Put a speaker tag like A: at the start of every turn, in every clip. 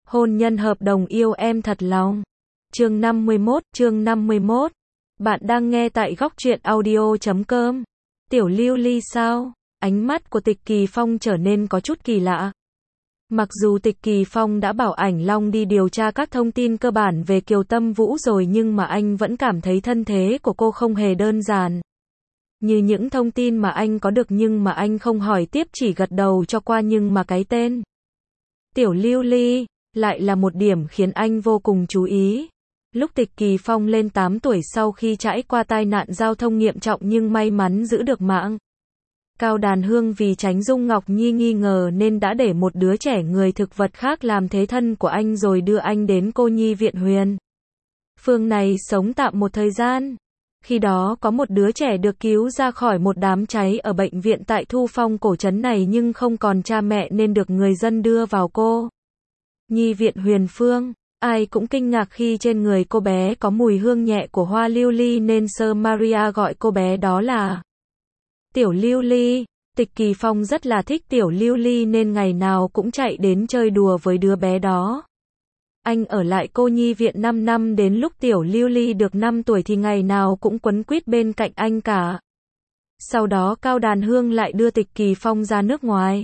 A: Hôn nhân hợp đồng yêu em thật lòng. Chương 51. Bạn đang nghe tại góc truyện audio.com. Tiểu Lưu Ly sao? Ánh mắt của Tịch Kỳ Phong trở nên có chút kỳ lạ. Mặc dù Tịch Kỳ Phong đã bảo Ảnh Long đi điều tra các thông tin cơ bản về Kiều Tâm Vũ rồi, nhưng mà anh vẫn cảm thấy thân thế của cô không hề đơn giản như những thông tin mà anh có được, nhưng mà anh không hỏi tiếp, chỉ gật đầu cho qua. Nhưng mà cái tên Tiểu Lưu Ly lại là một điểm khiến anh vô cùng chú ý. Lúc Tịch Kỳ Phong lên 8 tuổi, sau khi trải qua tai nạn giao thông nghiêm trọng nhưng may mắn giữ được mạng, Cao Đàn Hương vì tránh Dung Ngọc Nhi nghi ngờ nên đã để một đứa trẻ người thực vật khác làm thế thân của anh, rồi đưa anh đến cô nhi viện Huyền Phương này sống tạm một thời gian. Khi đó có một đứa trẻ được cứu ra khỏi một đám cháy ở bệnh viện tại Thu Phong cổ trấn này, nhưng không còn cha mẹ nên được người dân đưa vào cô nhi viện Huyền Phương. Ai cũng kinh ngạc khi trên người cô bé có mùi hương nhẹ của hoa lưu ly, nên Sơ Maria gọi cô bé đó là Tiểu Lưu Ly. Tịch Kỳ Phong rất là thích Tiểu Lưu Ly nên ngày nào cũng chạy đến chơi đùa với đứa bé đó. Anh ở lại cô nhi viện 5 năm, đến lúc Tiểu Lưu Ly được 5 tuổi thì ngày nào cũng quấn quýt bên cạnh anh cả. Sau đó Cao Đàn Hương lại đưa Tịch Kỳ Phong ra nước ngoài.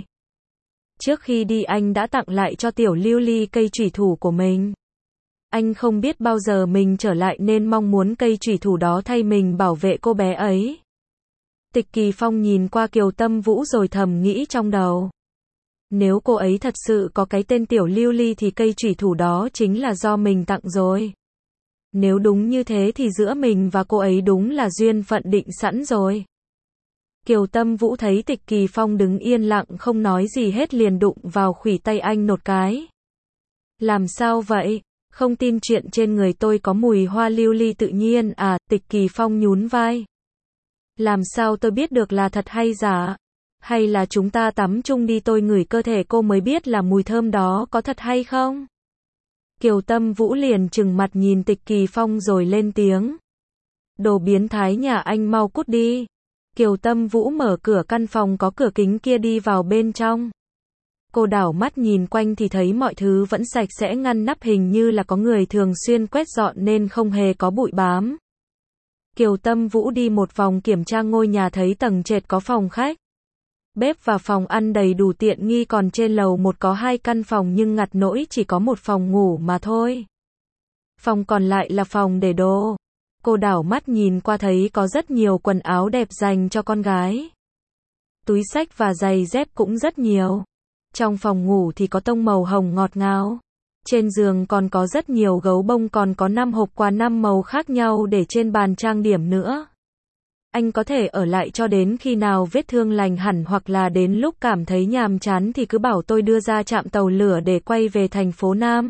A: Trước khi đi anh đã tặng lại cho Tiểu Lưu Ly cây chủy thủ của mình. Anh không biết bao giờ mình trở lại nên mong muốn cây chủy thủ đó thay mình bảo vệ cô bé ấy. Tịch Kỳ Phong nhìn qua Kiều Tâm Vũ rồi thầm nghĩ trong đầu. Nếu cô ấy thật sự có cái tên Tiểu Lưu Ly thì cây chủy thủ đó chính là do mình tặng rồi. Nếu đúng như thế thì giữa mình và cô ấy đúng là duyên phận định sẵn rồi. Kiều Tâm Vũ thấy Tịch Kỳ Phong đứng yên lặng không nói gì hết liền đụng vào khuỷu tay anh một cái. Làm sao vậy? Không tin chuyện trên người tôi có mùi hoa lưu ly tự nhiên à? Tịch Kỳ Phong nhún vai. Làm sao tôi biết được là thật hay giả? Hay là chúng ta tắm chung đi, tôi ngửi cơ thể cô mới biết là mùi thơm đó có thật hay không? Kiều Tâm Vũ liền trừng mặt nhìn Tịch Kỳ Phong rồi lên tiếng. Đồ biến thái nhà anh, mau cút đi. Kiều Tâm Vũ mở cửa căn phòng có cửa kính kia đi vào bên trong. Cô đảo mắt nhìn quanh thì thấy mọi thứ vẫn sạch sẽ ngăn nắp, hình như là có người thường xuyên quét dọn nên không hề có bụi bám. Kiều Tâm Vũ đi một vòng kiểm tra ngôi nhà, thấy tầng trệt có phòng khách, bếp và phòng ăn đầy đủ tiện nghi, còn trên lầu một có 2 căn phòng nhưng ngặt nỗi chỉ có một phòng ngủ mà thôi. Phòng còn lại là phòng để đồ. Cô đảo mắt nhìn qua thấy có rất nhiều quần áo đẹp dành cho con gái. Túi xách và giày dép cũng rất nhiều. Trong phòng ngủ thì có tông màu hồng ngọt ngào. Trên giường còn có rất nhiều gấu bông, còn có 5 hộp quà 5 màu khác nhau để trên bàn trang điểm nữa. Anh có thể ở lại cho đến khi nào vết thương lành hẳn, hoặc là đến lúc cảm thấy nhàm chán thì cứ bảo tôi đưa ra trạm tàu lửa để quay về thành phố Nam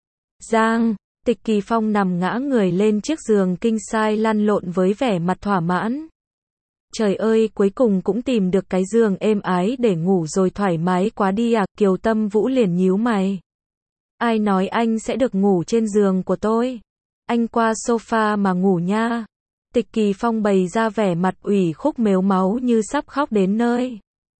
A: Giang. Tịch Kỳ Phong nằm ngã người lên chiếc giường king size lăn lộn với vẻ mặt thỏa mãn. Trời ơi, cuối cùng cũng tìm được cái giường êm ái để ngủ rồi, thoải mái quá đi à? Kiều Tâm Vũ liền nhíu mày. Ai nói anh sẽ được ngủ trên giường của tôi? Anh qua sofa mà ngủ nha. Tịch Kỳ Phong bày ra vẻ mặt ủy khúc mếu máu như sắp khóc đến nơi.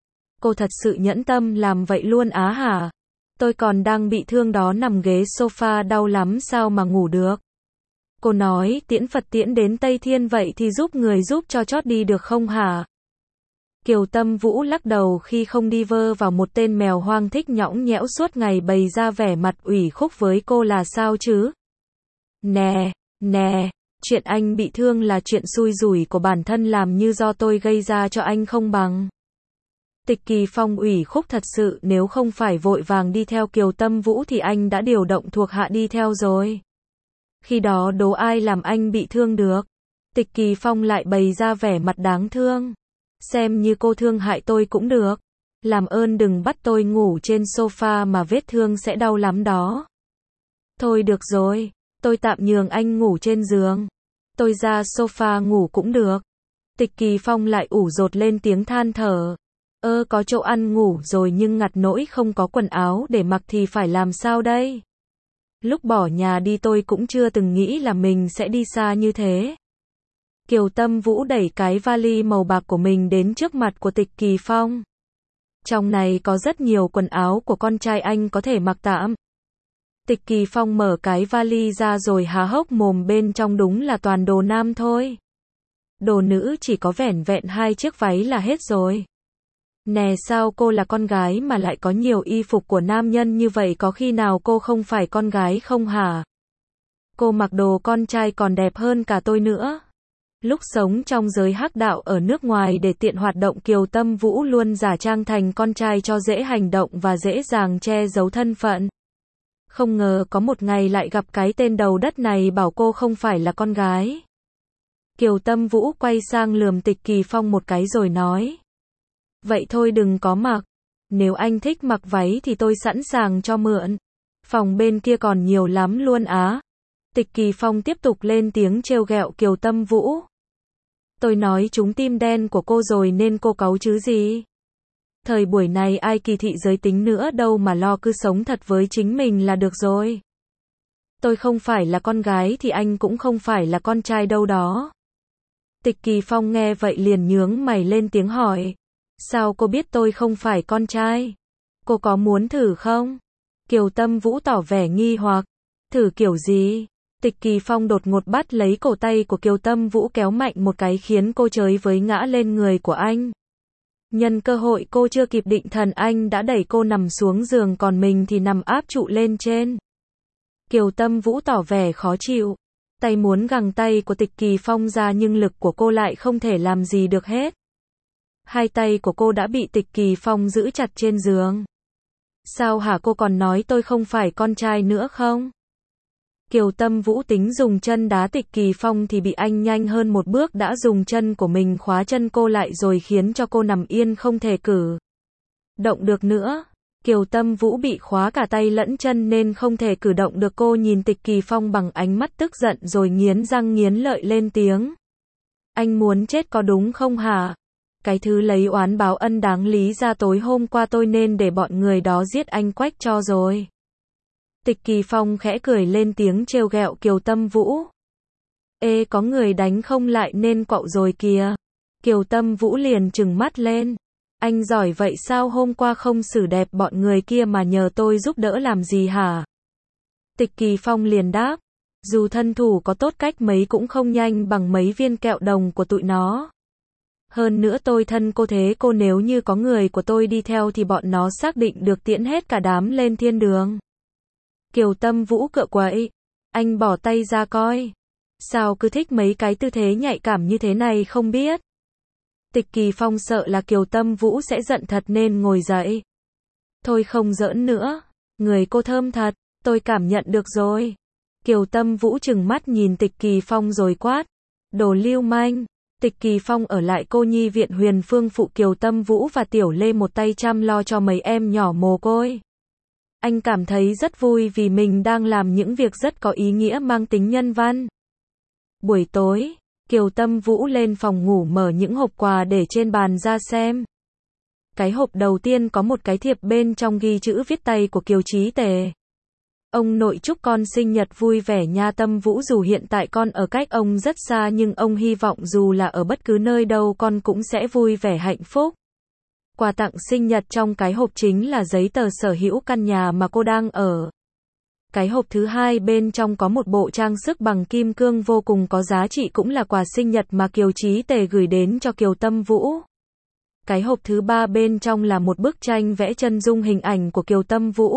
A: Cô thật sự nhẫn tâm làm vậy luôn á hả? Tôi còn đang bị thương đó, nằm ghế sofa đau lắm sao mà ngủ được? Cô nói tiễn Phật tiễn đến Tây Thiên, vậy thì giúp người giúp cho chót đi được không hả? Kiều Tâm Vũ lắc đầu khi không đi vơ vào một tên mèo hoang thích nhõng nhẽo suốt ngày, bày ra vẻ mặt ủy khúc với cô là sao chứ? Nè, chuyện anh bị thương là chuyện xui rủi của bản thân, làm như do tôi gây ra cho anh không bằng. Tịch Kỳ Phong ủy khúc thật sự, nếu không phải vội vàng đi theo Kiều Tâm Vũ thì anh đã điều động thuộc hạ đi theo rồi. Khi đó đố ai làm anh bị thương được? Tịch Kỳ Phong lại bày ra vẻ mặt đáng thương. Xem như cô thương hại tôi cũng được. Làm ơn đừng bắt tôi ngủ trên sofa mà vết thương sẽ đau lắm đó. Thôi được rồi, tôi tạm nhường anh ngủ trên giường. Tôi ra sofa ngủ cũng được. Tịch Kỳ Phong lại ủ dột lên tiếng than thở. Có chỗ ăn ngủ rồi nhưng ngặt nỗi không có quần áo để mặc thì phải làm sao đây? Lúc bỏ nhà đi tôi cũng chưa từng nghĩ là mình sẽ đi xa như thế. Kiều Tâm Vũ đẩy cái vali màu bạc của mình đến trước mặt của Tịch Kỳ Phong. Trong này có rất nhiều quần áo của con trai anh có thể mặc tạm. Tịch Kỳ Phong mở cái vali ra rồi há hốc mồm, bên trong đúng là toàn đồ nam thôi. Đồ nữ chỉ có vẻn vẹn 2 chiếc váy là hết rồi. Nè, sao cô là con gái mà lại có nhiều y phục của nam nhân như vậy, có khi nào cô không phải con gái không hả? Cô mặc đồ con trai còn đẹp hơn cả tôi nữa. Lúc sống trong giới hắc đạo ở nước ngoài để tiện hoạt động, Kiều Tâm Vũ luôn giả trang thành con trai cho dễ hành động và dễ dàng che giấu thân phận. Không ngờ có một ngày lại gặp cái tên đầu đất này bảo cô không phải là con gái. Kiều Tâm Vũ quay sang lườm Tịch Kỳ Phong một cái rồi nói. Vậy thôi đừng có mặc. Nếu anh thích mặc váy thì tôi sẵn sàng cho mượn. Phòng bên kia còn nhiều lắm luôn á. Tịch Kỳ Phong tiếp tục lên tiếng trêu ghẹo Kiều Tâm Vũ. Tôi nói trúng tim đen của cô rồi nên cô cáu chứ gì. Thời buổi này ai kỳ thị giới tính nữa đâu mà lo, cứ sống thật với chính mình là được rồi. Tôi không phải là con gái thì anh cũng không phải là con trai đâu đó. Tịch Kỳ Phong nghe vậy liền nhướng mày lên tiếng hỏi. Sao cô biết tôi không phải con trai? Cô có muốn thử không? Kiều Tâm Vũ tỏ vẻ nghi hoặc. Thử kiểu gì? Tịch Kỳ Phong đột ngột bắt lấy cổ tay của Kiều Tâm Vũ kéo mạnh một cái khiến cô chới với ngã lên người của anh. Nhân cơ hội cô chưa kịp định thần, anh đã đẩy cô nằm xuống giường, còn mình thì nằm áp trụ lên trên. Kiều Tâm Vũ tỏ vẻ khó chịu. Tay muốn gằng tay của Tịch Kỳ Phong ra nhưng lực của cô lại không thể làm gì được hết. Hai tay của cô đã bị Tịch Kỳ Phong giữ chặt trên giường. Sao hả, cô còn nói tôi không phải con trai nữa không? Kiều Tâm Vũ tính dùng chân đá Tịch Kỳ Phong thì bị anh nhanh hơn một bước đã dùng chân của mình khóa chân cô lại rồi khiến cho cô nằm yên không thể cử động được nữa. Kiều Tâm Vũ bị khóa cả tay lẫn chân nên không thể cử động được. Cô nhìn Tịch Kỳ Phong bằng ánh mắt tức giận rồi nghiến răng nghiến lợi lên tiếng. Anh muốn chết có đúng không hả? Cái thứ lấy oán báo ân đáng lý ra tối hôm qua tôi nên để bọn người đó giết anh Quách cho rồi. Tịch Kỳ Phong khẽ cười lên tiếng trêu ghẹo Kiều Tâm Vũ. Ê, có người đánh không lại nên quạo rồi kìa. Kiều Tâm Vũ liền trừng mắt lên. Anh giỏi vậy sao, hôm qua không xử đẹp bọn người kia mà nhờ tôi giúp đỡ làm gì hả? Tịch Kỳ Phong liền đáp. Dù thân thủ có tốt cách mấy cũng không nhanh bằng mấy viên kẹo đồng của tụi nó. Hơn nữa tôi thân cô thế cô, nếu như có người của tôi đi theo thì bọn nó xác định được tiễn hết cả đám lên thiên đường. Kiều Tâm Vũ cựa quậy. Anh bỏ tay ra coi. Sao cứ thích mấy cái tư thế nhạy cảm như thế này không biết? Tịch Kỳ Phong sợ là Kiều Tâm Vũ sẽ giận thật nên ngồi dậy. Thôi không giỡn nữa. Người cô thơm thật. Tôi cảm nhận được rồi. Kiều Tâm Vũ trừng mắt nhìn Tịch Kỳ Phong rồi quát. Đồ lưu manh. Tịch Kỳ Phong ở lại cô nhi viện Huyền Phương phụ Kiều Tâm Vũ và Tiểu Lê một tay chăm lo cho mấy em nhỏ mồ côi. Anh cảm thấy rất vui vì mình đang làm những việc rất có ý nghĩa mang tính nhân văn. Buổi tối, Kiều Tâm Vũ lên phòng ngủ mở những hộp quà để trên bàn ra xem. Cái hộp đầu tiên có một cái thiệp bên trong ghi chữ viết tay của Kiều Chí Tề. Ông nội chúc con sinh nhật vui vẻ nha Tâm Vũ, dù hiện tại con ở cách ông rất xa nhưng ông hy vọng dù là ở bất cứ nơi đâu con cũng sẽ vui vẻ hạnh phúc. Quà tặng sinh nhật trong cái hộp chính là giấy tờ sở hữu căn nhà mà cô đang ở. Cái hộp thứ hai bên trong có một bộ trang sức bằng kim cương vô cùng có giá trị, cũng là quà sinh nhật mà Kiều Chí Tề gửi đến cho Kiều Tâm Vũ. Cái hộp thứ ba bên trong là một bức tranh vẽ chân dung hình ảnh của Kiều Tâm Vũ.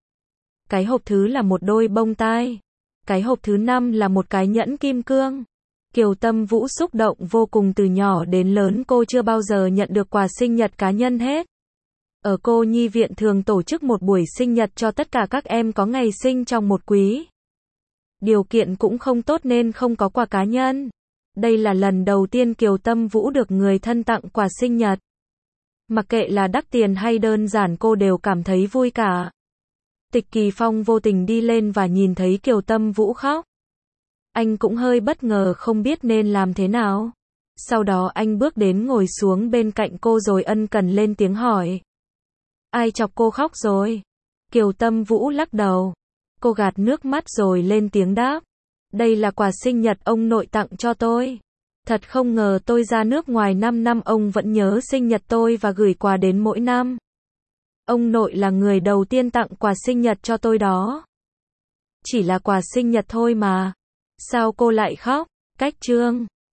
A: Cái hộp thứ là một đôi bông tai. Cái hộp thứ 5 là một cái nhẫn kim cương. Kiều Tâm Vũ xúc động vô cùng, từ nhỏ đến lớn cô chưa bao giờ nhận được quà sinh nhật cá nhân hết. Ở cô nhi viện thường tổ chức một buổi sinh nhật cho tất cả các em có ngày sinh trong một quý. Điều kiện cũng không tốt nên không có quà cá nhân. Đây là lần đầu tiên Kiều Tâm Vũ được người thân tặng quà sinh nhật. Mặc kệ là đắt tiền hay đơn giản cô đều cảm thấy vui cả. Tịch Kỳ Phong vô tình đi lên và nhìn thấy Kiều Tâm Vũ khóc. Anh cũng hơi bất ngờ không biết nên làm thế nào. Sau đó anh bước đến ngồi xuống bên cạnh cô rồi ân cần lên tiếng hỏi. Ai chọc cô khóc rồi? Kiều Tâm Vũ lắc đầu. Cô gạt nước mắt rồi lên tiếng đáp. Đây là quà sinh nhật ông nội tặng cho tôi. Thật không ngờ tôi ra nước ngoài 5 năm ông vẫn nhớ sinh nhật tôi và gửi quà đến mỗi năm. Ông nội là người đầu tiên tặng quà sinh nhật cho tôi đó. chỉ là quà sinh nhật thôi mà. Sao cô lại khóc? Cách chương